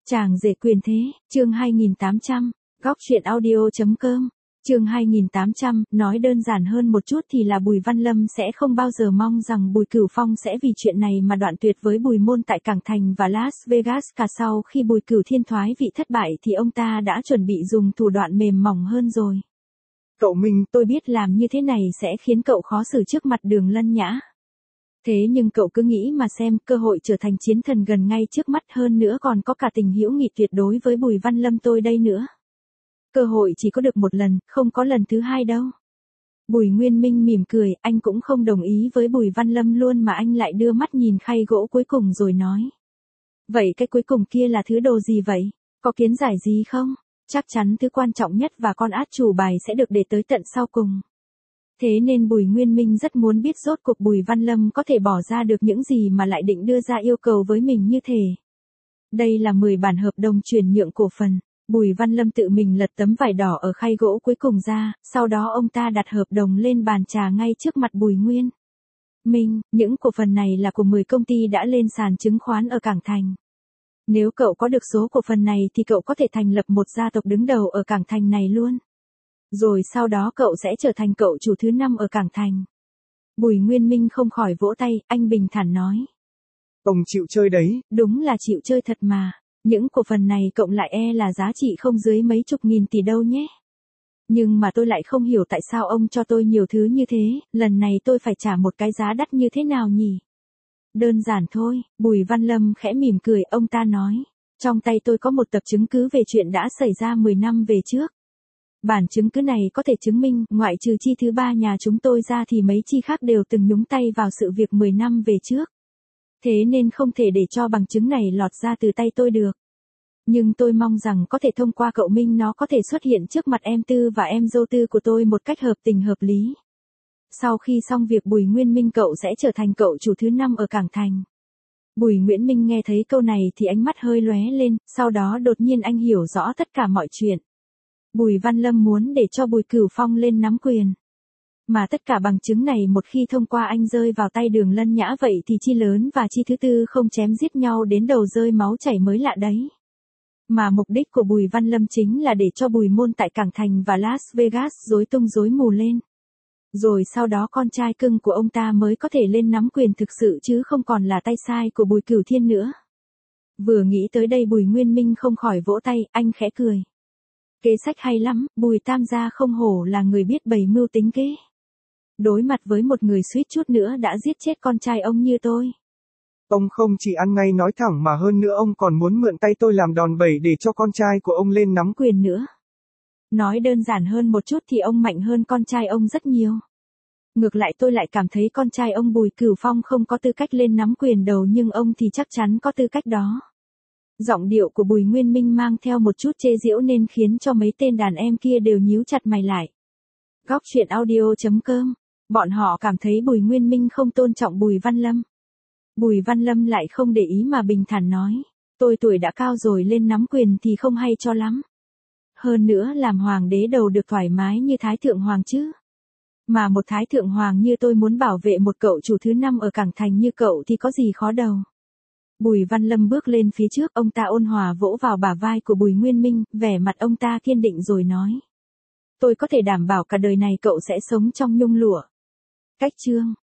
Chàng rể quyền thế, chương 2800, góc truyện audio.com, chương 2800, nói đơn giản hơn một chút thì là Bùi Văn Lâm sẽ không bao giờ mong rằng Bùi Cửu Phong sẽ vì chuyện này mà đoạn tuyệt với Bùi Môn tại Cảng Thành và Las Vegas. Cả sau khi Bùi Cửu Thiên thoái vị thất bại thì ông ta đã chuẩn bị dùng thủ đoạn mềm mỏng hơn rồi. Cậu Minh, tôi biết làm như thế này sẽ khiến cậu khó xử trước mặt Đường Lân Nhã. Thế nhưng cậu cứ nghĩ mà xem, cơ hội trở thành chiến thần gần ngay trước mắt, hơn nữa còn có cả tình hữu nghị tuyệt đối với Bùi Văn Lâm tôi đây nữa. Cơ hội chỉ có được một lần, không có lần thứ hai đâu. Bùi Nguyên Minh mỉm cười, anh cũng không đồng ý với Bùi Văn Lâm luôn mà anh lại đưa mắt nhìn khay gỗ cuối cùng rồi nói. Vậy cái cuối cùng kia là thứ đồ gì vậy? Có kiến giải gì không? Chắc chắn thứ quan trọng nhất và con át chủ bài sẽ được để tới tận sau cùng. Thế nên Bùi Nguyên Minh rất muốn biết rốt cuộc Bùi Văn Lâm có thể bỏ ra được những gì mà lại định đưa ra yêu cầu với mình như thế. Đây là 10 bản hợp đồng chuyển nhượng cổ phần. Bùi Văn Lâm tự mình lật tấm vải đỏ ở khay gỗ cuối cùng ra, sau đó ông ta đặt hợp đồng lên bàn trà ngay trước mặt Bùi Nguyên Minh. Những cổ phần này là của 10 công ty đã lên sàn chứng khoán ở Cảng Thành. Nếu cậu có được số cổ phần này thì cậu có thể thành lập một gia tộc đứng đầu ở Cảng Thành này luôn. Rồi sau đó cậu sẽ trở thành cậu chủ thứ 5 ở Cảng Thành. Bùi Nguyên Minh không khỏi vỗ tay, anh bình thản nói. Ông chịu chơi đấy. Đúng là chịu chơi thật mà. Những cổ phần này cộng lại là giá trị không dưới mấy chục nghìn tỷ đâu nhé. Nhưng mà tôi lại không hiểu tại sao ông cho tôi nhiều thứ như thế, lần này tôi phải trả một cái giá đắt như thế nào nhỉ? Đơn giản thôi, Bùi Văn Lâm khẽ mỉm cười, ông ta nói. Trong tay tôi có một tập chứng cứ về chuyện đã xảy ra 10 năm về trước. Bản chứng cứ này có thể chứng minh, ngoại trừ chi thứ ba nhà chúng tôi ra thì mấy chi khác đều từng nhúng tay vào sự việc 10 năm về trước. Thế nên không thể để cho bằng chứng này lọt ra từ tay tôi được. Nhưng tôi mong rằng có thể thông qua cậu Minh nó có thể xuất hiện trước mặt em Tư và em dâu Tư của tôi một cách hợp tình hợp lý. Sau khi xong việc Bùi Nguyên Minh cậu sẽ trở thành cậu chủ thứ 5 ở Cảng Thành. Bùi Nguyễn Minh nghe thấy câu này thì ánh mắt hơi lóe lên, sau đó đột nhiên anh hiểu rõ tất cả mọi chuyện. Bùi Văn Lâm muốn để cho Bùi Cửu Phong lên nắm quyền. Mà tất cả bằng chứng này một khi thông qua anh rơi vào tay Đường Lân Nhã vậy thì chi lớn và chi thứ tư không chém giết nhau đến đầu rơi máu chảy mới lạ đấy. Mà mục đích của Bùi Văn Lâm chính là để cho Bùi Môn tại Cảng Thành và Las Vegas rối tung rối mù lên. Rồi sau đó con trai cưng của ông ta mới có thể lên nắm quyền thực sự chứ không còn là tay sai của Bùi Cửu Thiên nữa. Vừa nghĩ tới đây Bùi Nguyên Minh không khỏi vỗ tay, anh khẽ cười. Kế sách hay lắm, Bùi Tam gia không hổ là người biết bày mưu tính kế. Đối mặt với một người suýt chút nữa đã giết chết con trai ông như tôi. Ông không chỉ ăn ngay nói thẳng mà hơn nữa ông còn muốn mượn tay tôi làm đòn bẩy để cho con trai của ông lên nắm quyền nữa. Nói đơn giản hơn một chút thì ông mạnh hơn con trai ông rất nhiều. Ngược lại tôi lại cảm thấy con trai ông Bùi Cửu Phong không có tư cách lên nắm quyền đầu nhưng ông thì chắc chắn có tư cách đó. Giọng điệu của Bùi Nguyên Minh mang theo một chút chế giễu nên khiến cho mấy tên đàn em kia đều nhíu chặt mày lại. Góc truyện audio.com, bọn họ cảm thấy Bùi Nguyên Minh không tôn trọng Bùi Văn Lâm. Bùi Văn Lâm lại không để ý mà bình thản nói, tôi tuổi đã cao rồi lên nắm quyền thì không hay cho lắm. Hơn nữa làm hoàng đế đầu được thoải mái như Thái Thượng Hoàng chứ. Mà một Thái Thượng Hoàng như tôi muốn bảo vệ một cậu chủ thứ 5 ở Cảng Thành như cậu thì có gì khó đâu. Bùi Văn Lâm bước lên phía trước, ông ta ôn hòa vỗ vào bả vai của Bùi Nguyên Minh, vẻ mặt ông ta kiên định rồi nói. Tôi có thể đảm bảo cả đời này cậu sẽ sống trong nhung lụa. Cách chương